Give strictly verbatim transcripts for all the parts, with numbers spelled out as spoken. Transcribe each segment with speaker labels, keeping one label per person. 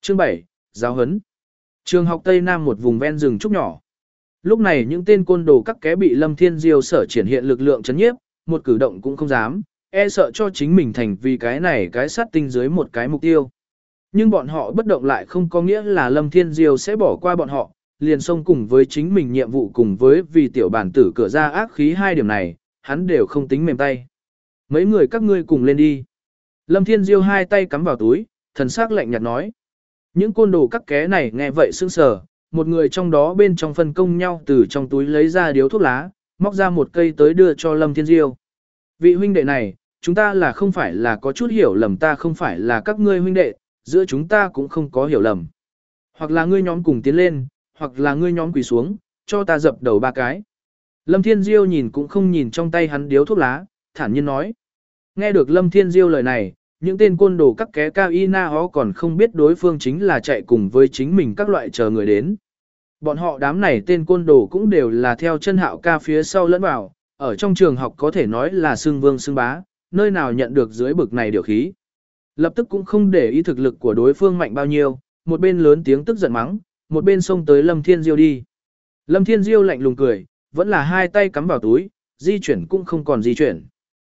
Speaker 1: Chương bảy, giáo huấn. Trường học Tây Nam một vùng ven rừng trúc nhỏ. Lúc này những tên côn đồ các ké bị Lâm Thiên Diêu sở triển hiện lực lượng chấn nhiếp, một cử động cũng không dám, e sợ cho chính mình thành vì cái này cái sát tinh dưới một cái mục tiêu. Nhưng bọn họ bất động lại không có nghĩa là Lâm Thiên Diêu sẽ bỏ qua bọn họ, liền xông cùng với chính mình nhiệm vụ cùng với vì tiểu bản tử cửa ra ác khí hai điểm này, hắn đều không tính mềm tay. Mấy người các ngươi cùng lên đi. Lâm Thiên Diêu hai tay cắm vào túi, thần sắc lạnh nhạt nói. Những côn đồ các ké này nghe vậy sững sờ, một người trong đó bên trong phân công nhau từ trong túi lấy ra điếu thuốc lá, móc ra một cây tới đưa cho Lâm Thiên Diêu. Vị huynh đệ này, chúng ta là không phải là có chút hiểu lầm, ta không phải là các ngươi huynh đệ, giữa chúng ta cũng không có hiểu lầm. Hoặc là ngươi nhóm cùng tiến lên, hoặc là ngươi nhóm quỳ xuống, cho ta dập đầu ba cái. Lâm Thiên Diêu nhìn cũng không nhìn trong tay hắn điếu thuốc lá, thản nhiên nói. Nghe được Lâm Thiên Diêu lời này, những tên côn đồ các ké cao y na hó còn không biết đối phương chính là chạy cùng với chính mình các loại chờ người đến. Bọn họ đám này tên côn đồ cũng đều là theo chân Hạo ca phía sau lẫn vào, ở trong trường học có thể nói là xưng vương xưng bá, nơi nào nhận được dưới bực này điều khí. Lập tức cũng không để ý thực lực của đối phương mạnh bao nhiêu, một bên lớn tiếng tức giận mắng, một bên xông tới Lâm Thiên Diêu đi. Lâm Thiên Diêu lạnh lùng cười, vẫn là hai tay cắm vào túi, di chuyển cũng không còn di chuyển.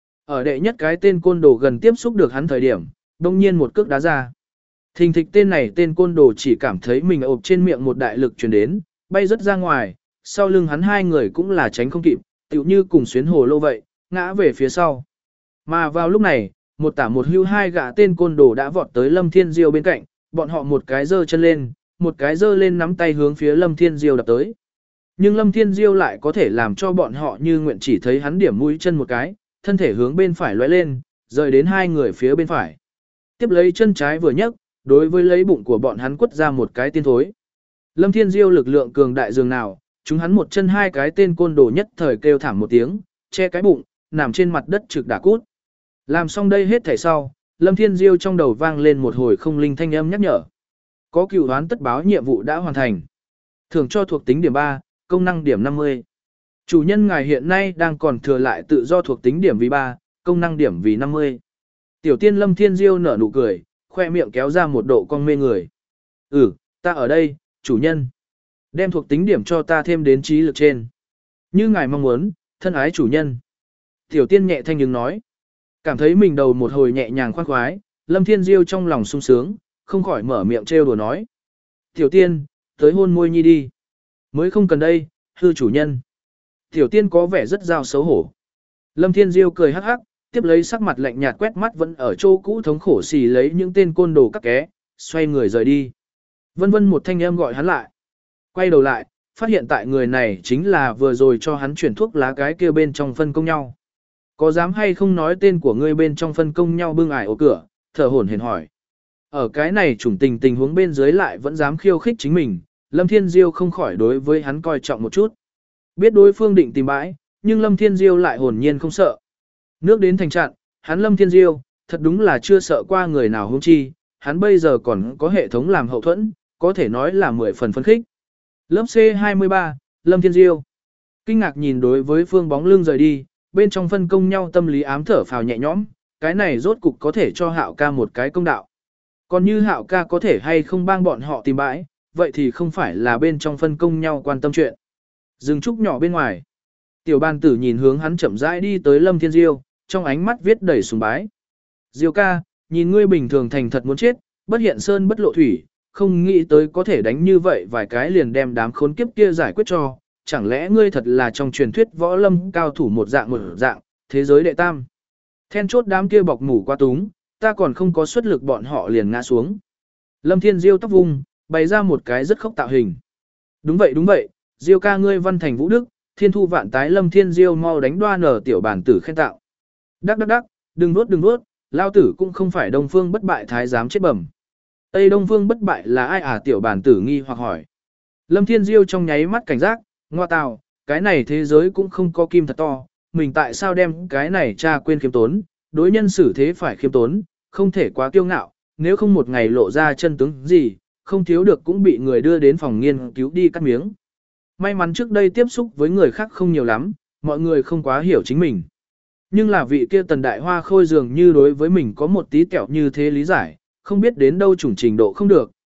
Speaker 1: Ở đệ nhất cái tên côn đồ gần tiếp xúc được hắn thời điểm, đông nhiên một cước đá ra. Thình thịch tên này tên côn đồ chỉ cảm thấy mình ộp trên miệng một đại lực truyền đến, bay rất ra ngoài, sau lưng hắn hai người cũng là tránh không kịp, tựu như cùng xuyến hồ lô vậy, ngã về phía sau. Mà vào lúc này, một tả một hưu hai gã tên côn đồ đã vọt tới Lâm Thiên Diêu bên cạnh, bọn họ một cái giơ chân lên, một cái giơ lên nắm tay hướng phía Lâm Thiên Diêu đập tới. Nhưng Lâm Thiên Diêu lại có thể làm cho bọn họ như nguyện chỉ thấy hắn điểm mũi chân một cái, thân thể hướng bên phải lóe lên, rời đến hai người phía bên phải. Tiếp lấy chân trái vừa nhấc, đối với lấy bụng của bọn hắn quất ra một cái tiên thối. Lâm Thiên Diêu lực lượng cường đại dường nào, chúng hắn một chân hai cái tên côn đồ nhất thời kêu thảm một tiếng, che cái bụng, nằm trên mặt đất trực đả cút. Làm xong đây hết thảy sau, Lâm Thiên Diêu trong đầu vang lên một hồi không linh thanh âm nhắc nhở. Có cửu đoán tất báo nhiệm vụ đã hoàn thành. Thưởng cho thuộc tính điểm ba, công năng điểm năm mươi. Chủ nhân ngài hiện nay đang còn thừa lại tự do thuộc tính điểm vì ba, công năng điểm vì năm mươi. Tiểu tiên Lâm Thiên Diêu nở nụ cười, khoe miệng kéo ra một độ cong mê người. Ừ, ta ở đây, chủ nhân. Đem thuộc tính điểm cho ta thêm đến trí lực trên. Như ngài mong muốn, thân ái chủ nhân. Tiểu tiên nhẹ thanh nhưng nói. Cảm thấy mình đầu một hồi nhẹ nhàng khoan khoái, Lâm Thiên Diêu trong lòng sung sướng, không khỏi mở miệng trêu đùa nói. Tiểu tiên, tới hôn môi nhi đi. Mới không cần đây, hư chủ nhân. Tiểu tiên có vẻ rất giao xấu hổ. Lâm Thiên Diêu cười hắc hắc, tiếp lấy sắc mặt lạnh nhạt quét mắt vẫn ở chỗ cũ thống khổ xì lấy những tên côn đồ các ké, xoay người rời đi. Vân vân một thanh âm gọi hắn lại. Quay đầu lại, phát hiện tại người này chính là vừa rồi cho hắn chuyển thuốc lá cái kia bên trong phân công nhau. Có dám hay không nói tên của ngươi bên trong phân công nhau bưng ải ổ cửa, thở hổn hển hỏi. Ở cái này chủng tình tình huống bên dưới lại vẫn dám khiêu khích chính mình, Lâm Thiên Diêu không khỏi đối với hắn coi trọng một chút. Biết đối phương định tìm bãi, nhưng Lâm Thiên Diêu lại hồn nhiên không sợ. Nước đến thành trạng, hắn Lâm Thiên Diêu, thật đúng là chưa sợ qua người nào huống chi, hắn bây giờ còn có hệ thống làm hậu thuẫn, có thể nói là mười phần phấn khích. Lớp C hai mươi ba, Lâm Thiên Diêu. Kinh ngạc nhìn đối với phương bóng lưng rời đi, bên trong phân công nhau tâm lý ám thở phào nhẹ nhõm, cái này rốt cục có thể cho Hạo ca một cái công đạo. Còn như Hạo ca có thể hay không bang bọn họ tìm bãi, vậy thì không phải là bên trong phân công nhau quan tâm chuyện. Dừng trúc nhỏ bên ngoài. Tiểu bàn tử nhìn hướng hắn chậm rãi đi tới Lâm Thiên Diêu, trong ánh mắt viết đầy sùng bái. Diêu ca, nhìn ngươi bình thường thành thật muốn chết, bất hiện sơn bất lộ thủy, không nghĩ tới có thể đánh như vậy vài cái liền đem đám khốn kiếp kia giải quyết cho, chẳng lẽ ngươi thật là trong truyền thuyết võ lâm cao thủ một dạng một dạng, thế giới đệ tam. Then chốt đám kia bọc mủ qua túng, ta còn không có xuất lực bọn họ liền ngã xuống. Lâm Thiên Diêu tóc vung, bày ra một cái rất khốc tạo hình. Đúng vậy đúng vậy, Diêu ca ngươi văn thành vũ đức, thiên thu vạn tái. Lâm Thiên Diêu mau đánh đoan ở tiểu bản tử khen tạo. Đắc đắc đắc, đừng nuốt đừng nuốt, lao tử cũng không phải Đông Phương bất bại thái giám chết bẩm. Tây Đông Phương bất bại là ai à? Tiểu bản tử nghi hoặc hỏi. Lâm Thiên Diêu trong nháy mắt cảnh giác, ngoa tào, cái này thế giới cũng không có kim thật to, mình tại sao đem cái này cha quên khiêm tốn, đối nhân xử thế phải khiêm tốn, không thể quá kiêu ngạo, nếu không một ngày lộ ra chân tướng gì, không thiếu được cũng bị người đưa đến phòng nghiên cứu đi cắt miếng. May mắn trước đây tiếp xúc với người khác không nhiều lắm, mọi người không quá hiểu chính mình. Nhưng là vị kia Tần Đại Hoa Khôi dường như đối với mình có một tí kẹo như thế lý giải, không biết đến đâu chủng trình độ không được,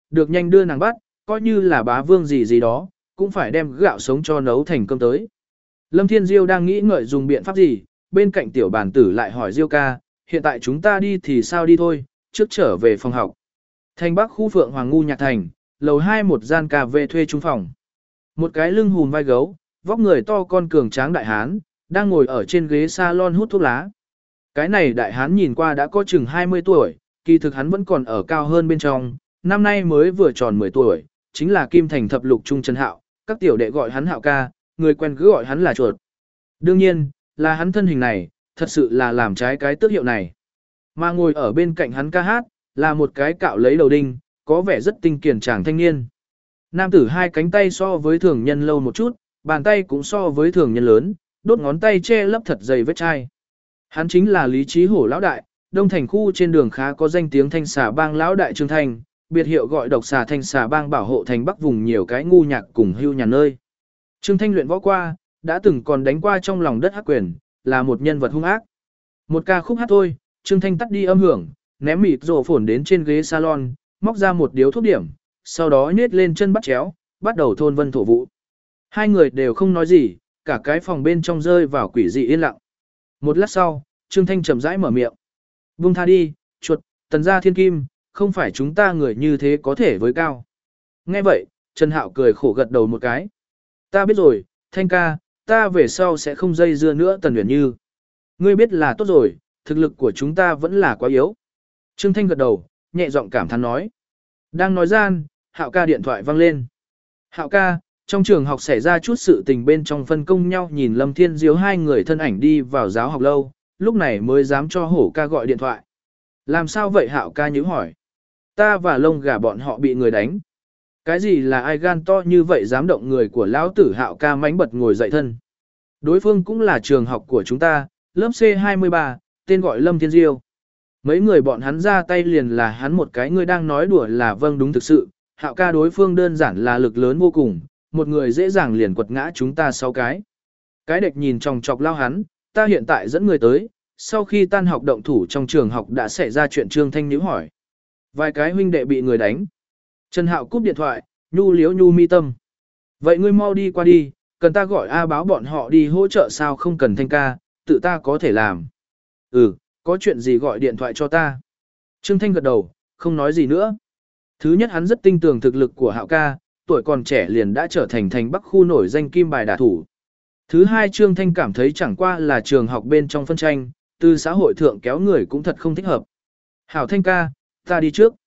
Speaker 1: được nhanh đưa nàng bắt, coi như là bá vương gì gì đó, cũng phải đem gạo sống cho nấu thành cơm tới. Lâm Thiên Diêu đang nghĩ ngợi dùng biện pháp gì, bên cạnh tiểu bản tử lại hỏi Diêu ca, hiện tại chúng ta đi thì sao đi thôi, trước trở về phòng học. Thành Bắc khu Phượng Hoàng Ngu Nhạc Thành, lầu hai một gian cà phê thuê trung phòng. Một cái lưng hùm vai gấu, vóc người to con cường tráng đại hán, đang ngồi ở trên ghế salon hút thuốc lá. Cái này đại hán nhìn qua đã có chừng hai mươi tuổi, kỳ thực hắn vẫn còn ở cao hơn bên trong, năm nay mới vừa tròn mười tuổi, chính là Kim Thành thập lục trung Trần Hạo, các tiểu đệ gọi hắn Hạo ca, người quen cứ gọi hắn là chuột. Đương nhiên, là hắn thân hình này, thật sự là làm trái cái tước hiệu này. Mà ngồi ở bên cạnh hắn ca hát, là một cái cạo lấy đầu đinh, có vẻ rất tinh kiển chàng thanh niên. Nam tử hai cánh tay so với thường nhân lâu một chút, bàn tay cũng so với thường nhân lớn, đốt ngón tay che lấp thật dày vết chai. Hắn chính là Lý Chí Hổ lão đại, Đông Thành khu trên đường khá có danh tiếng thanh xà bang lão đại Trương Thanh, biệt hiệu gọi độc xà thanh xà bang bảo hộ thành Bắc vùng nhiều cái ngu nhạc cùng hưu nhà nơi. Trương Thanh luyện võ qua, đã từng còn đánh qua trong lòng đất hắc quyền, là một nhân vật hung ác. Một ca khúc hát thôi, Trương Thanh tắt đi âm hưởng, ném mịt rổ phồn đến trên ghế salon, móc ra một điếu thuốc điểm, sau đó nhét lên chân bắt chéo, bắt đầu thôn vân thổ vụ. Hai người đều không nói gì, cả cái phòng bên trong rơi vào quỷ dị yên lặng. Một lát sau, Trương Thanh chậm rãi mở miệng. Buông tha đi, chuột, tần gia thiên kim, không phải chúng ta người như thế có thể với cao. Nghe vậy, Trần Hạo cười khổ gật đầu một cái. Ta biết rồi, Thanh ca, ta về sau sẽ không dây dưa nữa Tần Uyển Như. Ngươi biết là tốt rồi, thực lực của chúng ta vẫn là quá yếu. Trương Thanh gật đầu, nhẹ giọng cảm thán nói. Đang nói gian, Hạo ca điện thoại vang lên. Hạo ca, trong trường học xảy ra chút sự tình bên trong phân công nhau nhìn Lâm Thiên Diếu hai người thân ảnh đi vào giáo học lâu, lúc này mới dám cho hổ ca gọi điện thoại. Làm sao vậy Hạo ca nhíu hỏi. Ta và lông gà bọn họ bị người đánh. Cái gì là ai gan to như vậy dám động người của lão tử Hạo ca mánh bật ngồi dậy thân. Đối phương cũng là trường học của chúng ta, lớp C hai mươi ba, tên gọi Lâm Thiên Diêu. Mấy người bọn hắn ra tay liền là hắn một cái người đang nói đùa là vâng đúng thực sự, Hạo ca đối phương đơn giản là lực lớn vô cùng, một người dễ dàng liền quật ngã chúng ta sáu cái. Cái địch nhìn chòng chọc lao hắn, ta hiện tại dẫn người tới, sau khi tan học động thủ trong trường học đã xảy ra chuyện Trương Thanh nhíu hỏi. Vài cái huynh đệ bị người đánh. Trần Hạo cúp điện thoại, nhu liếu nhu mi tâm. Vậy ngươi mau đi qua đi, cần ta gọi A báo bọn họ đi hỗ trợ sao không cần Thanh ca, tự ta có thể làm. Ừ, có chuyện gì gọi điện thoại cho ta. Trương Thanh gật đầu, không nói gì nữa. Thứ nhất hắn rất tin tưởng thực lực của Hạo ca, tuổi còn trẻ liền đã trở thành thành Bắc khu nổi danh kim bài đả thủ. Thứ hai Trương Thanh cảm thấy chẳng qua là trường học bên trong phân tranh, từ xã hội thượng kéo người cũng thật không thích hợp. Hảo Thanh ca, ta đi trước.